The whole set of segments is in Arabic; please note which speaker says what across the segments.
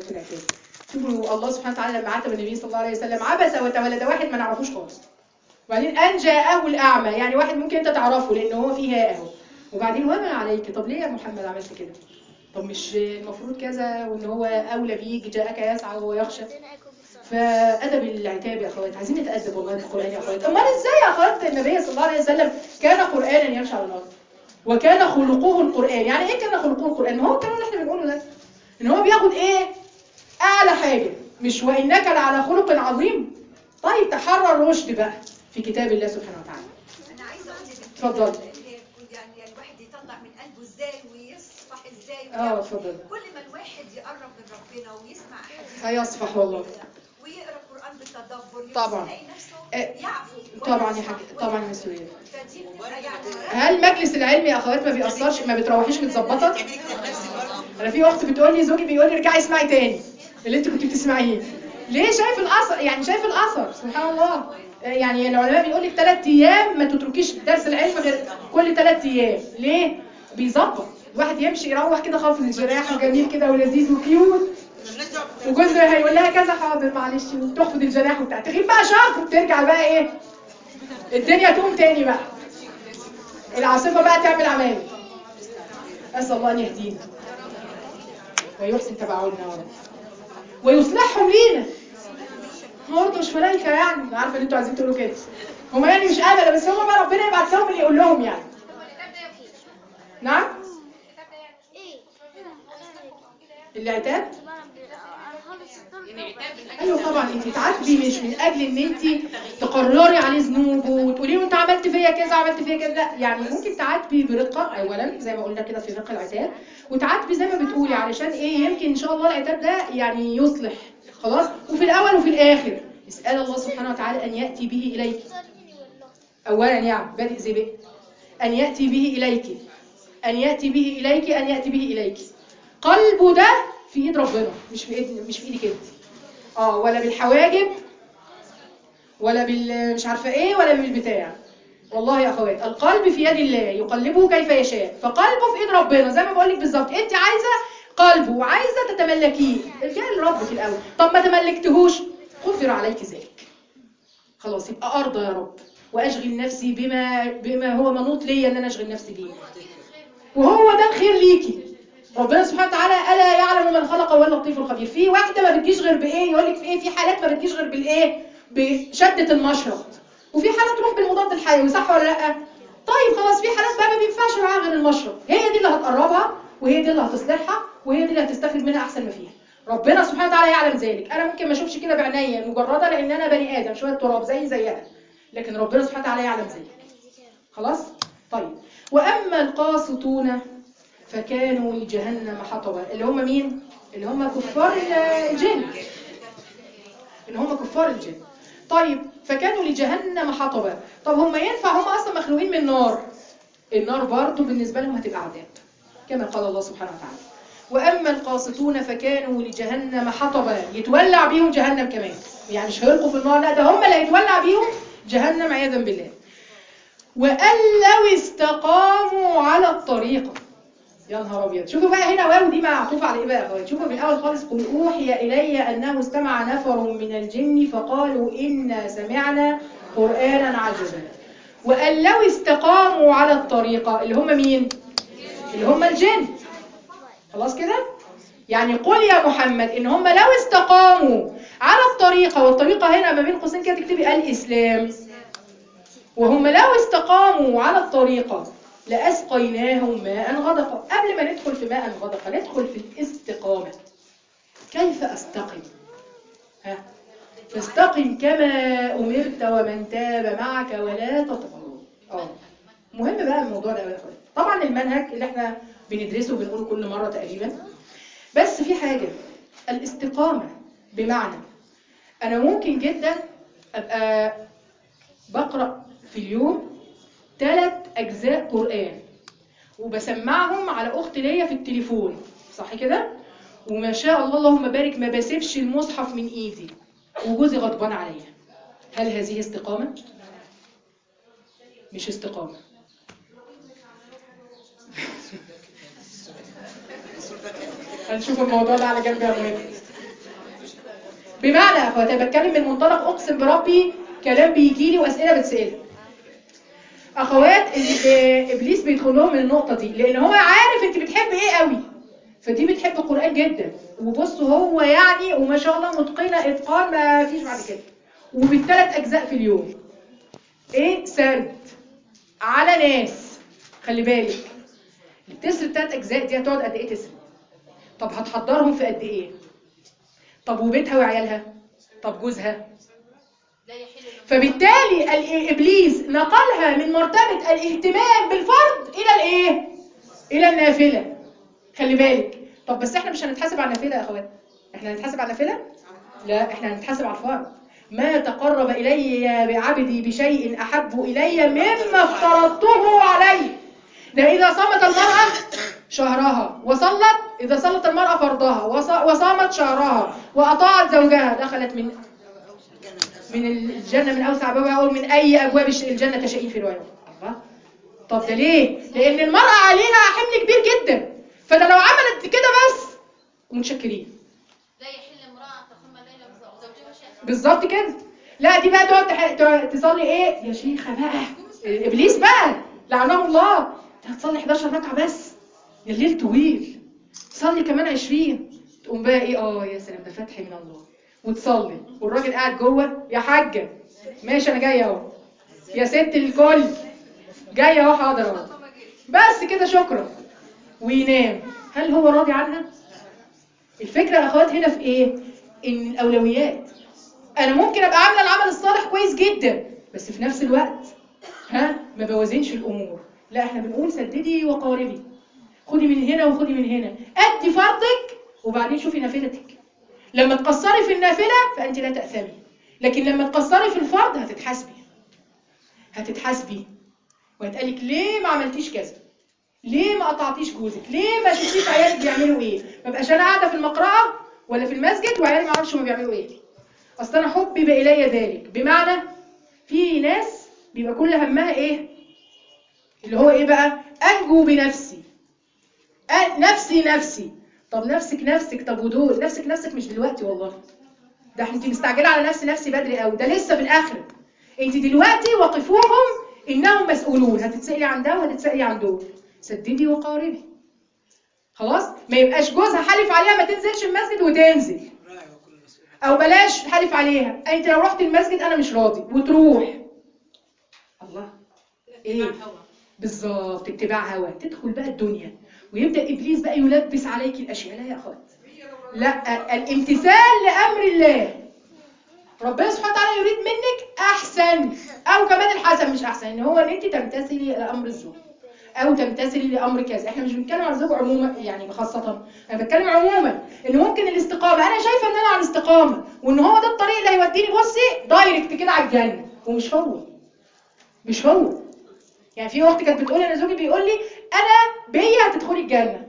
Speaker 1: في العتاب. شوفوا الله سبحانه وتعالى لما عاتب النبي صلى الله عليه وسلم عبس وتولى، ده واحد ما نعرفوش خالص. وبعدين ان جاءه الاعمى، يعني واحد ممكن انت تعرفه لان هو فيه اهو. وبعدين وما عليك، طب ليه يا محمد عملت كده؟ طب مش المفروض كذا، وان هو اولى بيك، جاءك يسعى وهو يخشى. فادب العتاب يا اخوات، عايزين نتادب والله بالقران يا اخوات. امال ازاي يا اخوات النبي صلى الله عليه وسلم كان قرانا يمشي على الارض وكان خلقه القران؟ يعني ايه كان خلقه القران؟ ما هو الكلام اللي احنا بنقوله ده، ان هو بياخد ايه؟ اعلى حاجه، مش وانك لعلى خلق عظيم. طيب تحرى الرشد بقى في كتاب الله سبحانه وتعالى.
Speaker 2: انا عايزه اقول لك
Speaker 1: اتفضل.
Speaker 2: يعني الواحد يطلع من قلبه ازاي ويصفح ازاي
Speaker 1: اتفضل.
Speaker 2: كل ما الواحد يقرب من ربنا ويسمع حديث
Speaker 1: هيصفح والله،
Speaker 2: ويقرا القران بالتدبر
Speaker 1: طبعا
Speaker 2: يلاقي نفسه يعفو
Speaker 1: طبعا يا حاج، طبعا مسؤوليه.
Speaker 2: فدي بتبقى يعني
Speaker 1: هل مجلس العلم يا اخوات ما بيأثرش؟ ما بتروحيش متظبطه؟ انا في اخت بتقول لي زوجي بيقول لي ارجعي اسمعي تاني اللي انت كنت بتسمعيه. ليه؟ شايف الاثر، يعني شايف الاثر سبحان الله. يعني العلماء بيقول لك 3 ايام ما تتركيش درس العلم غير كل 3 ايام. ليه؟ بيظبط الواحد يمشي يروح كده خافض الجراح وجميل كده ولذيذ وكيوت، وجوزها هيقول لها كذا حاضر معلش، وتخفض الجناح وبتاع، تغيب بقى شهر وترجع بقى ايه؟ الدنيا تقوم تاني بقى، العاصفه بقى تعمل عمايل. اسال الله ان يهدينا ويحسن تبعنا يا رب ويصلحهم لينا. هم برضه مش ملايكه يعني، عارفه ان انتوا عايزين تقولوا كده، هم يعني مش ابدا، بس هم بقى ربنا يبعت لهم اللي يقول لهم يعني. نعم؟ العتاب؟ ايوه طبعا، انت تعاتبي مش من اجل ان انت تقرري عليه ذنوبه وتقولي له انت عملت فيا كذا عملت فيا كذا، لا، يعني ممكن تعاتبي برقه اولا زي ما قلنا كده في فقه العتاب، وتعاتبي زي ما بتقولي علشان ايه؟ يمكن ان شاء الله العتاب ده يعني يصلح خلاص. وفي الاول وفي الاخر اسال الله سبحانه وتعالى ان ياتي به اليك. اولا يعني بادئ زي بقى ان ياتي به اليك، ان ياتي به اليك، ان ياتي به اليك. قلبه ده في ايد ربنا، مش في ايدك انت. ولا بالحواجب ولا مش عارفه ايه ولا بالبتاع. والله يا اخوات القلب في يد الله يقلبه كيف يشاء، فقلبه في ايد ربنا زي ما بقول لك بالظبط. انت عايزه قلبه وعايزه تتملكيه، الجاي لربك الاول. طب ما تملكتهوش، غفر عليك ذلك، خلاص يبقى ارضى يا رب واشغل نفسي بما هو منوط ليا ان انا اشغل نفسي بيه، وهو ده الخير ليكي. ربنا سبحانه وتعالى الا يعلم من خلق وهو اللطيف الخبير. في واحده ما بتجيش غير بايه؟ يقول لك في ايه؟ في حالات ما بتجيش غير بالايه؟ بشده المشرط، وفي حالات تروح بالمضاد الحيوي، صح ولا لا؟ طيب خلاص، في حالات بقى ما بينفعش معاها غير المشرط، هي دي اللي هتقربها وهي دي اللي هتصلحها وهي دي اللي هتستخرج منها احسن ما فيها. ربنا سبحانه وتعالى يعلم ذلك. انا ممكن ما اشوفش كده بعينيا مجرده لان انا بني ادم شويه تراب زيها، لكن ربنا سبحانه وتعالى يعلم ذلك. خلاص؟ طيب، واما القاسطون فكانوا لجهنم حطبا، اللي هم مين؟ اللي هم كفار الجن، اللي هم كفار الجن. طيب، فكانوا لجهنم حطبا. طب هم ينفع؟ هم اصلا مخلوقين من نار، النار برضو بالنسبه لهم هتبقى عذاب كما قال الله سبحانه وتعالى. واما القاسطون فكانوا لجهنم حطبا، يتولع بيهم جهنم كمان، يعني مش هيلقوا في النار، لا ده هم اللي هيتولع بيهم جهنم عياذا بالله. وأن لو استقاموا على الطريقة، يا نهار ابيض. شوفوا بقى هنا واو دي معطوفه على ايه بقى يا اخوات؟ شوفوا من الاول خالص، قل اوحي الي انه استمع نفر من الجن فقالوا انا سمعنا قرانا عجبا. وان لو استقاموا على الطريقه، اللي هم مين؟ اللي هم الجن. خلاص كده؟ يعني قل يا محمد ان هم لو استقاموا على الطريقه، والطريقه هنا ما بين قوسين كده تكتبي الاسلام، وهم لو استقاموا على الطريقه لأسقيناهم ماء غدقا. قبل ما ندخل في ماء غدقا ندخل في الاستقامة. كيف أستقم؟ فاستقم كما أمرت ومن تاب معك ولا تطغوا. مهم بقى الموضوع ده يا اخوان. طبعا المنهج اللي احنا بندرسه وبنقوله كل مرة تقريبا، بس في حاجة، الاستقامة بمعنى أنا ممكن جدا أبقى بقرأ في اليوم 3 أجزاء قرآن وبسمعهم على اخت ليا في التليفون، صح كده؟ وما شاء الله اللهم بارك ما بسيبش المصحف من ايدي وجوزي غضبان عليا. هل هذه استقامه؟ مش استقامه. هنشوف الموضوع ده على جنب يا اخواتي. بمعنى يا اخوات انا بتكلم من منطلق اقسم بربي كلام بيجي لي واسئله بتسال. اخوات ابليس بيدخل لهم من النقطه دي لان هو عارف انت بتحب ايه قوي، فدي بتحب القران جدا، وبصوا هو يعني وما شاء الله متقنه اتقان ما فيش بعد كده، وبالثلاث اجزاء في اليوم. ايه سرد على ناس، خلي بالك بتسرد 3 اجزاء دي هتقعد قد ايه تسرد؟ طب هتحضرهم في قد ايه؟ طب وبيتها وعيالها؟ طب جوزها؟ فبالتالي ابليس نقلها من مرتبه الاهتمام بالفرض الى الايه؟ الى النافله. خلي بالك. طب بس احنا مش هنتحاسب على النافله يا اخوات، احنا هنتحاسب على النافله؟ لا، احنا هنتحاسب على الفرض. ما تقرب الي بعبدي بشيء احب الي مما افترضته عليه. ده إذا صامت المرأة شهرها وصلت، إذا صلت المرأة فرضها وصامت شهرها وأطاعت زوجها دخلت من الجنة من أوسع أبوابها أو من أي أبواب الجنة تشائين في رواية. الله. طب ده ليه؟ لأن المرأة عليها حمل كبير جدا، فده لو عملت كده بس متشكرين.
Speaker 3: لا يحل امرأة تقوم الليل وزوجها شاهد.
Speaker 1: بالظبط كده. لا دي بقى تقعد تصلي ايه يا شيخة بقى؟ إبليس بقى لعنه الله. هتصلي 11 ركعة بس، الليل طويل، تصلي كمان 20، تقوم بقى ايه يا سلام ده فتح من الله، وتصلي والراجل قاعد جوه يا حاجة ماشي انا جايه اهو، يا ست الكل جايه اهو حاضر اهو، بس كده شكرا، وينام. هل هو راضي عنها؟ الفكرة يا اخوات هنا في ايه؟ ان الاولويات. انا ممكن ابقى عامله العمل الصالح كويس جدا بس في نفس الوقت ما بوازنش الامور. لا احنا بنقول سددي وقاربي، خدي من هنا وخدي من هنا، ادي فرضك وبعدين شوفي نافلتك. لما تقصري في النافله فانت لا تاثمي، لكن لما تقصري في الفرض هتتحاسبي وهتقالك ليه ما عملتيش كذا، ليه ما قطعتيش جوزك، ليه ما شفتيش عيالك بيعملوا ايه. ما بقاش انا قاعده في المقرأة ولا في المسجد وعيالي ما اعرفش هم بيعملوا ايه، اصل انا حبب الي ذلك. بمعنى في ناس بيبقى كل همها ايه اللي هو ايه بقى؟ انجو بنفسي، نفسي. طب نفسك طب ودول نفسك مش دلوقتي والله، ده انت مستعجله على نفسي بدري قوي، ده لسه في الاخر. انت دلوقتي وقفوهم انهم مسؤولون، هتتسالي عن ده وهتتسالي عن دول. سددي وقاربي. خلاص ما يبقاش جوزها حالف عليها ما تنزلش المسجد وتنزل، او بلاش حالف عليها انت لو رحت المسجد انا مش راضي وتروح. الله ايه بالظبط؟ اتباع هوى. تدخل بقى الدنيا ويبدا ابليس بقى يلبس عليك الاشياء. لا يا اخوات، لا، الامتثال لامر الله. ربنا سبحانه وتعالى يريد منك احسن، او كمان الحسن مش احسن، ان هو ان انت تمتثلي لامر الزوج او تمتثلي لامر كذا. احنا مش بنتكلم عن الزوج عموما يعني خاصه، انا بتكلم عموما ان ممكن الاستقامه، انا شايفه ان انا على الاستقامه وان هو ده الطريق اللي هيوديني بصي دايركت كده على الجنه، ومش هو. يعني في اخت كانت بتقول انا زوجي بيقول لي انا بيا هتدخلي الجنه،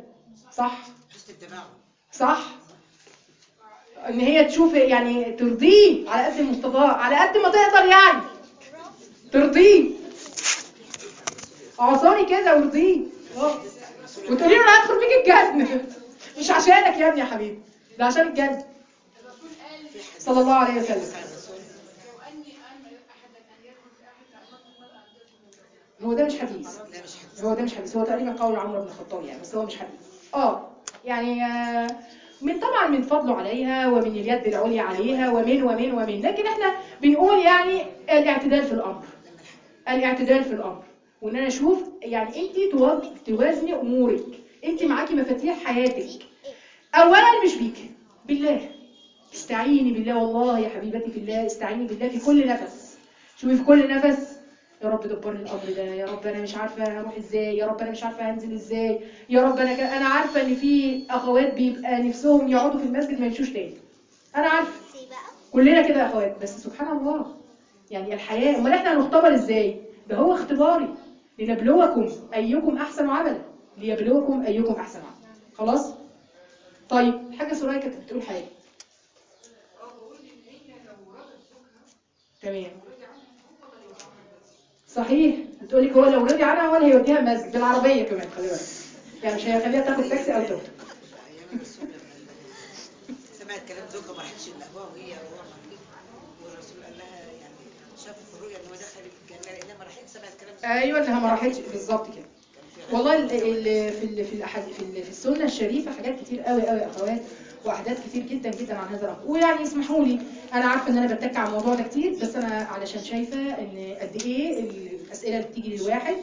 Speaker 1: صح ان هي تشوف يعني ترضيه على قد المستطاع، على قد ما تقدر يعني ترضيه، عصاري كده وارضيه وتقولي له انا هدخل بيك الجنه مش عشانك يا ابني يا حبيبي، ده عشان الجنه. صلى الله عليه وسلم. هو ده مش حديث، هو تقريبا قول عمرو بن الخطاب يعني، بس هو مش حديث. يعني من طبعا من فضله عليها ومن اليد العليا عليها ومن لكن احنا بنقول يعني الاعتدال في الامر، وان انا اشوف يعني انت توازني امورك، انت معاكي مفاتيح حياتك. اولا مش بيكي، بالله استعيني بالله، والله يا حبيبتي في الله استعيني بالله في كل نفس. شوفي في كل نفس يا رب دبر لي الامر ده، يا رب انا مش عارفه هروح ازاي، يا رب انا مش عارفه هنزل ازاي، يا رب انا عارفه ان في اخوات بيبقى نفسهم يقعدوا في المسجد ما يمشوش تاني، انا عارفه كلنا كده يا اخوات، بس سبحان الله يعني الحياه. امال احنا هنختبر ازاي؟ ده هو اختباري لنبلوكم ايكم احسن عملا، ليبلوكم ايكم احسن عملا. خلاص طيب. حاجه سرايا كانت بتقول حاجه تمام صحيح، بتقولك هو لو رضي عنها هو اللي هيوديها المسجد بالعربيه كمان، خلي بالك يعني مش هيخليها تاخد تاكسي او توك.
Speaker 4: سمعت كلام زوجها ما راحتش القهوه وهو مريض، والرسول قال لها يعني شاف في الرؤيا ان هو دخل الجنه لانها ما راحتش سمعت كلام زوجها.
Speaker 1: ايوه انها ما راحتش بالظبط كده. والله في السنه الشريفه حاجات كتير قوي قوي يا اخوات، واحداث كتير جدا جدا عن هذا الامر. ويعني اسمحوا لي، انا عارفه ان انا بتك على الموضوع ده كتير، بس انا علشان شايفه ان قد ايه الاسئله اللي بتيجي للواحد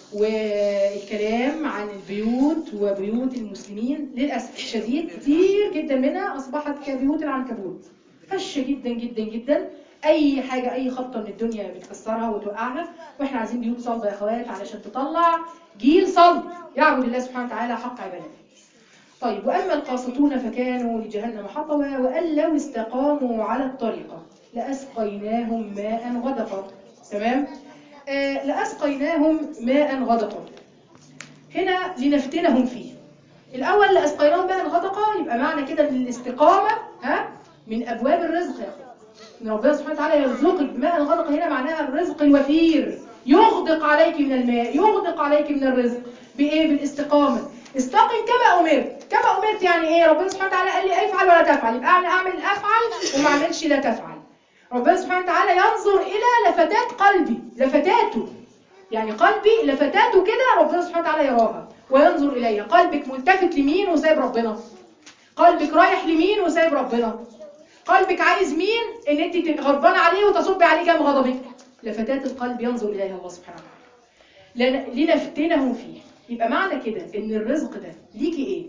Speaker 1: والكلام عن البيوت وبيوت المسلمين للاسف الشديد كتير جدا منها اصبحت كبيوت العنكبوت، هشه جدا جدا جدا. اي حاجه، اي خبطه من الدنيا بتكسرها وتوقعها. واحنا عايزين بيوت صلبه يا اخوات علشان تطلع جيل صلب يعبد الله سبحانه وتعالى حق عبادته. طيب، واما القاسطون فكانوا لجهنم حطبا وان لو استقاموا على الطريقه لاسقيناهم ماء غدقا. تمام؟ لاسقيناهم ماء غدقا هنا لنفتنهم فيه. الاول لاسقيناهم ماء غدقا، يبقى معنى كده ان الاستقامه من ابواب الرزق يا اخوات. ان ربنا سبحانه وتعالى يرزقك بماء غدق، هنا معناها الرزق الوفير، يغدق عليك من الماء، يغدق عليك من الرزق. بايه؟ بالاستقامه. استقم كما امرت. كما امرت يعني ايه؟ ربنا سبحانه وتعالى قال لي افعل ولا تفعل، يبقى انا اعمل افعل وما اعملش لا تفعل. ربنا سبحانه وتعالى ينظر الى لفتات قلبي، لفتاته، يعني قلبي لفتاته كده ربنا سبحانه وتعالى يراها وينظر اليها. قلبك ملتفت لمين وسايب ربنا؟ قلبك رايح لمين وسايب ربنا؟ قلبك عايز مين ان انت تبقي غضبانه عليه وتصبي عليه جام غضبك؟ لفتات القلب ينظر اليها الله سبحانه وتعالى لنفتنهم فيه. يبقى معنى كده ان الرزق ده ليكي ايه؟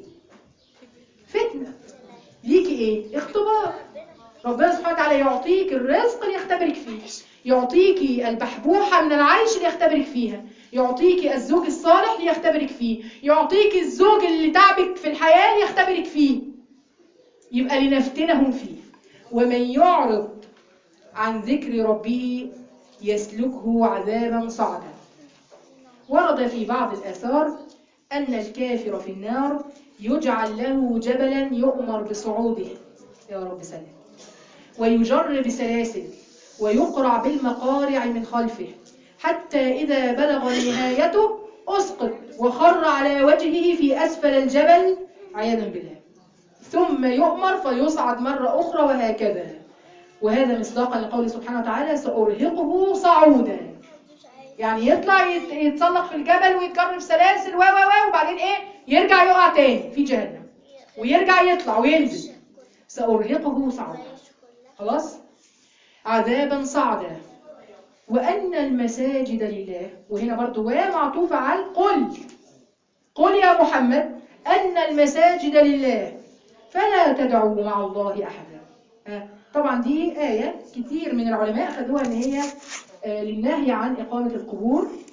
Speaker 1: فتنه. ليكي ايه؟ اختبار. ربنا سبحانه وتعالى يعطيك الرزق ليختبرك فيه، يعطيكي البحبوحه من العيش ليختبرك فيها، يعطيكي الزوج الصالح ليختبرك فيه، يعطيكي الزوج اللي تعبك في الحياه ليختبرك فيه. يبقى لنفتنهم فيه. ومن يعرض عن ذكر ربه يسلكه عذابا صعدا. ورد في بعض الآثار أن الكافر في النار يجعل له جبلا يؤمر بصعوده، يا رب سلم، ويجر بسلاسل ويقرع بالمقارع من خلفه، حتى إذا بلغ نهايته أسقط وخر على وجهه في أسفل الجبل عياذا بالله، ثم يؤمر فيصعد مرة أخرى وهكذا. وهذا مصداقا لقوله سبحانه وتعالى سأرهقه صعودا، يعني يطلع يتسلق في الجبل ويتجر بسلاسل وبعدين ايه؟ يرجع يقع تاني في جهنم ويرجع يطلع وينزل. سأرهقه صعودا، خلاص؟ عذابا صعدا. وأن المساجد لله، وهنا برضو معطوفة على قل يا محمد أن المساجد لله فلا تدعوا مع الله أحدا. طبعا دي آية كتير من العلماء أخذوها أن هي للنهي عن إقامة القبور